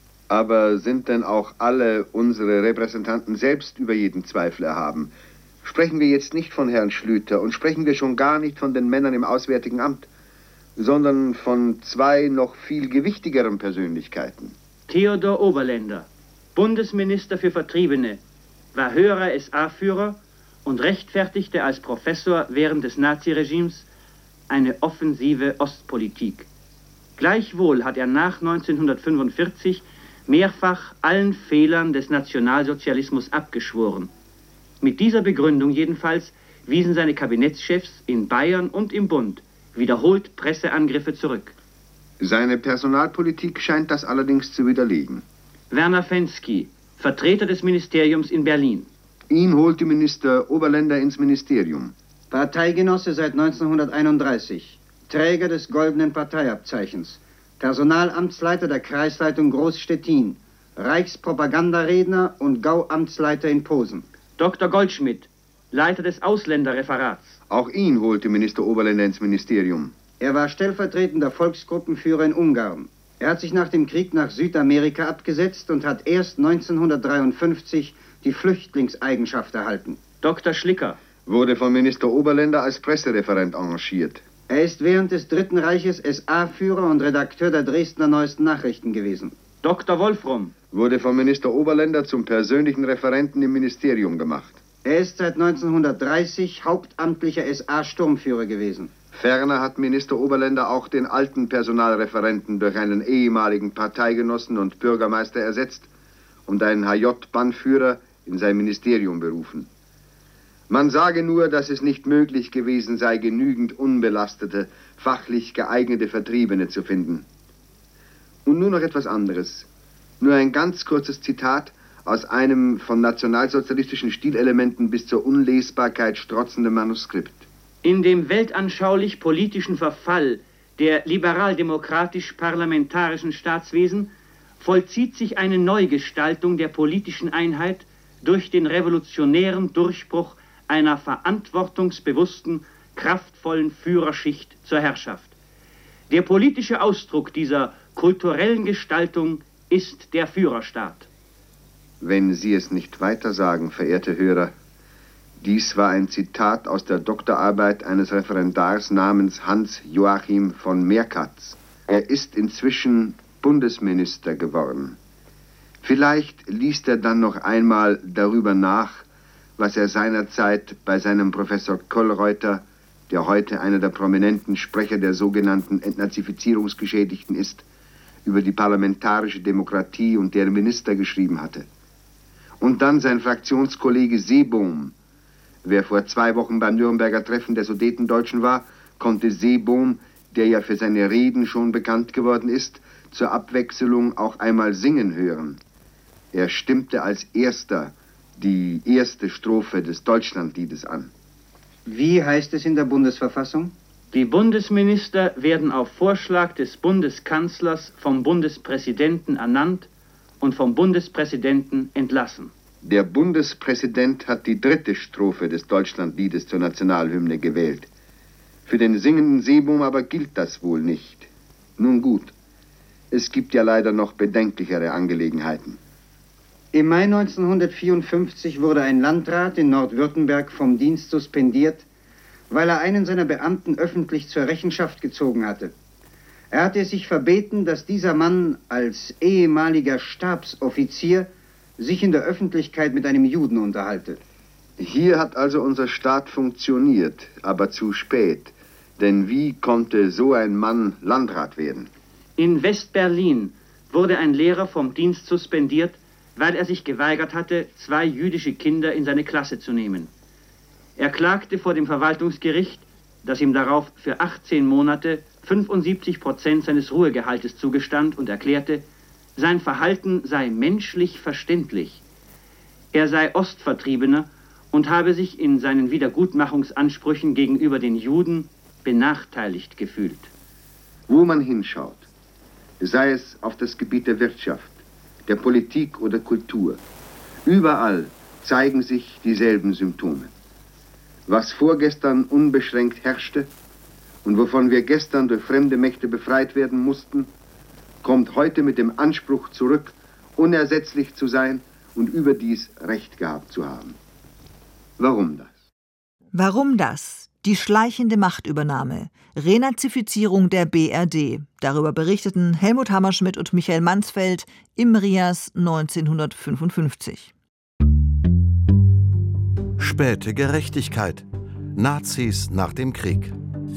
Aber sind denn auch alle unsere Repräsentanten selbst über jeden Zweifel erhaben? Sprechen wir jetzt nicht von Herrn Schlüter und sprechen wir schon gar nicht von den Männern im Auswärtigen Amt, sondern von zwei noch viel gewichtigeren Persönlichkeiten. Theodor Oberländer, Bundesminister für Vertriebene, war höherer S A-Führer und rechtfertigte als Professor während des Naziregimes eine offensive Ostpolitik. Gleichwohl hat er nach neunzehnhundertfünfundvierzig mehrfach allen Fehlern des Nationalsozialismus abgeschworen. Mit dieser Begründung jedenfalls wiesen seine Kabinettschefs in Bayern und im Bund wiederholt Presseangriffe zurück. Seine Personalpolitik scheint das allerdings zu widerlegen. Werner Fensky, Vertreter des Ministeriums in Berlin. Ihn holte Minister Oberländer ins Ministerium. Parteigenosse seit neunzehnhunderteinunddreißig, Träger des goldenen Parteiabzeichens, Personalamtsleiter der Kreisleitung Groß-Stettin, Reichspropagandaredner und Gauamtsleiter in Posen. Doktor Goldschmidt, Leiter des Ausländerreferats. Auch ihn holte Minister Oberländer ins Ministerium. Er war stellvertretender Volksgruppenführer in Ungarn. Er hat sich nach dem Krieg nach Südamerika abgesetzt und hat erst neunzehnhundertdreiundfünfzig die Flüchtlingseigenschaft erhalten. Doktor Schlicker wurde von Minister Oberländer als Pressereferent engagiert. Er ist während des Dritten Reiches S A-Führer und Redakteur der Dresdner Neuesten Nachrichten gewesen. Doktor Wolfram wurde von Minister Oberländer zum persönlichen Referenten im Ministerium gemacht. Er ist seit neunzehnhundertdreißig hauptamtlicher S A-Sturmführer gewesen. Ferner hat Minister Oberländer auch den alten Personalreferenten durch einen ehemaligen Parteigenossen und Bürgermeister ersetzt und einen H J-Bannführer in sein Ministerium berufen. Man sage nur, dass es nicht möglich gewesen sei, genügend unbelastete, fachlich geeignete Vertriebene zu finden. Und nun noch etwas anderes. Nur ein ganz kurzes Zitat aus einem von nationalsozialistischen Stilelementen bis zur Unlesbarkeit strotzenden Manuskript. In dem weltanschaulich-politischen Verfall der liberal-demokratisch-parlamentarischen Staatswesen vollzieht sich eine Neugestaltung der politischen Einheit durch den revolutionären Durchbruch einer verantwortungsbewussten, kraftvollen Führerschicht zur Herrschaft. Der politische Ausdruck dieser kulturellen Gestaltung ist der Führerstaat. Wenn Sie es nicht weiter sagen, verehrte Hörer, dies war ein Zitat aus der Doktorarbeit eines Referendars namens Hans-Joachim von Meerkatz. Er ist inzwischen Bundesminister geworden. Vielleicht liest er dann noch einmal darüber nach, was er seinerzeit bei seinem Professor Kollreuter, der heute einer der prominenten Sprecher der sogenannten Entnazifizierungsgeschädigten ist, über die parlamentarische Demokratie und deren Minister geschrieben hatte. Und dann sein Fraktionskollege Seebohm. Wer vor zwei Wochen beim Nürnberger Treffen der Sudetendeutschen war, konnte Seebohm, der ja für seine Reden schon bekannt geworden ist, zur Abwechslung auch einmal singen hören. Er stimmte als erster die erste Strophe des Deutschlandliedes an. Wie heißt es in der Bundesverfassung? Die Bundesminister werden auf Vorschlag des Bundeskanzlers vom Bundespräsidenten ernannt und vom Bundespräsidenten entlassen. Der Bundespräsident hat die dritte Strophe des Deutschlandliedes zur Nationalhymne gewählt. Für den singenden Seebohm aber gilt das wohl nicht. Nun gut, es gibt ja leider noch bedenklichere Angelegenheiten. Im Mai neunzehnhundertvierundfünfzig wurde ein Landrat in Nordwürttemberg vom Dienst suspendiert, weil er einen seiner Beamten öffentlich zur Rechenschaft gezogen hatte. Er hatte es sich verbeten, dass dieser Mann als ehemaliger Stabsoffizier sich in der Öffentlichkeit mit einem Juden unterhalte. Hier hat also unser Staat funktioniert, aber zu spät. Denn wie konnte so ein Mann Landrat werden? In West-Berlin wurde ein Lehrer vom Dienst suspendiert, weil er sich geweigert hatte, zwei jüdische Kinder in seine Klasse zu nehmen. Er klagte vor dem Verwaltungsgericht, das ihm darauf für achtzehn Monate fünfundsiebzig Prozent seines Ruhegehaltes zugestand und erklärte, sein Verhalten sei menschlich verständlich. Er sei Ostvertriebener und habe sich in seinen Wiedergutmachungsansprüchen gegenüber den Juden benachteiligt gefühlt. Wo man hinschaut, sei es auf das Gebiet der Wirtschaft, der Politik oder Kultur, überall zeigen sich dieselben Symptome. Was vorgestern unbeschränkt herrschte und wovon wir gestern durch fremde Mächte befreit werden mussten, kommt heute mit dem Anspruch zurück, unersetzlich zu sein und überdies Recht gehabt zu haben. Warum das? Warum das? Die schleichende Machtübernahme, Renazifizierung der B R D. Darüber berichteten Helmut Hammerschmidt und Michael Mansfeld im Rias neunzehnhundertfünfundfünfzig. Späte Gerechtigkeit. Nazis nach dem Krieg.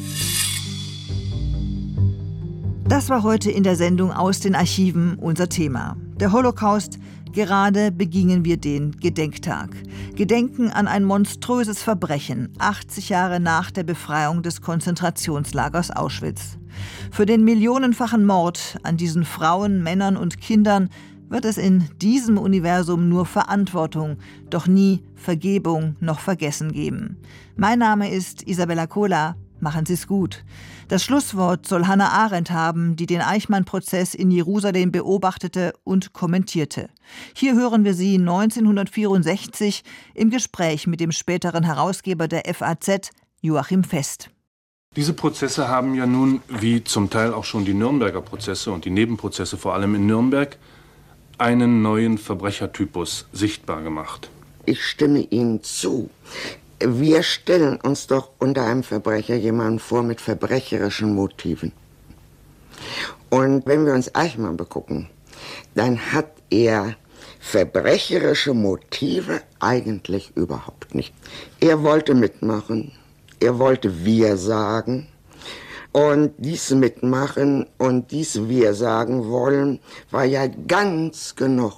Das war heute in der Sendung Aus den Archiven unser Thema. Der Holocaust. Gerade begingen wir den Gedenktag. Gedenken an ein monströses Verbrechen, achtzig Jahre nach der Befreiung des Konzentrationslagers Auschwitz. Für den millionenfachen Mord an diesen Frauen, Männern und Kindern wird es in diesem Universum nur Verantwortung, doch nie Vergebung noch Vergessen geben. Mein Name ist Isabella Kohler. Machen Sie es gut. Das Schlusswort soll Hannah Arendt haben, die den Eichmann-Prozess in Jerusalem beobachtete und kommentierte. Hier hören wir sie neunzehnhundertvierundsechzig im Gespräch mit dem späteren Herausgeber der F A Z, Joachim Fest. Diese Prozesse haben ja nun, wie zum Teil auch schon die Nürnberger Prozesse und die Nebenprozesse vor allem in Nürnberg, einen neuen Verbrechertypus sichtbar gemacht. Ich stimme Ihnen zu. Wir stellen uns doch unter einem Verbrecher jemanden vor mit verbrecherischen Motiven. Und wenn wir uns Eichmann begucken, dann hat er verbrecherische Motive eigentlich überhaupt nicht. Er wollte mitmachen, er wollte Wir sagen. Und dies Mitmachen und dies Wir sagen wollen, war ja ganz genug,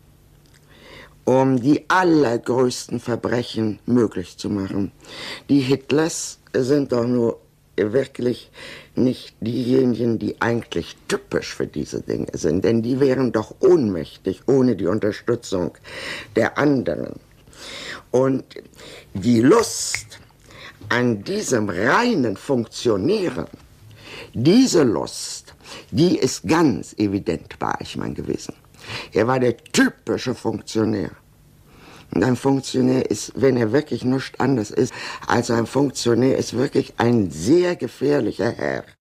um die allergrößten Verbrechen möglich zu machen. Die Hitlers sind doch nur wirklich nicht diejenigen, die eigentlich typisch für diese Dinge sind, denn die wären doch ohnmächtig ohne die Unterstützung der anderen. Und die Lust an diesem reinen Funktionieren, diese Lust, die ist ganz evident bei Eichmann gewesen. Er war der typische Funktionär. Und ein Funktionär ist, wenn er wirklich nichts anderes ist, als ein Funktionär ist wirklich ein sehr gefährlicher Herr.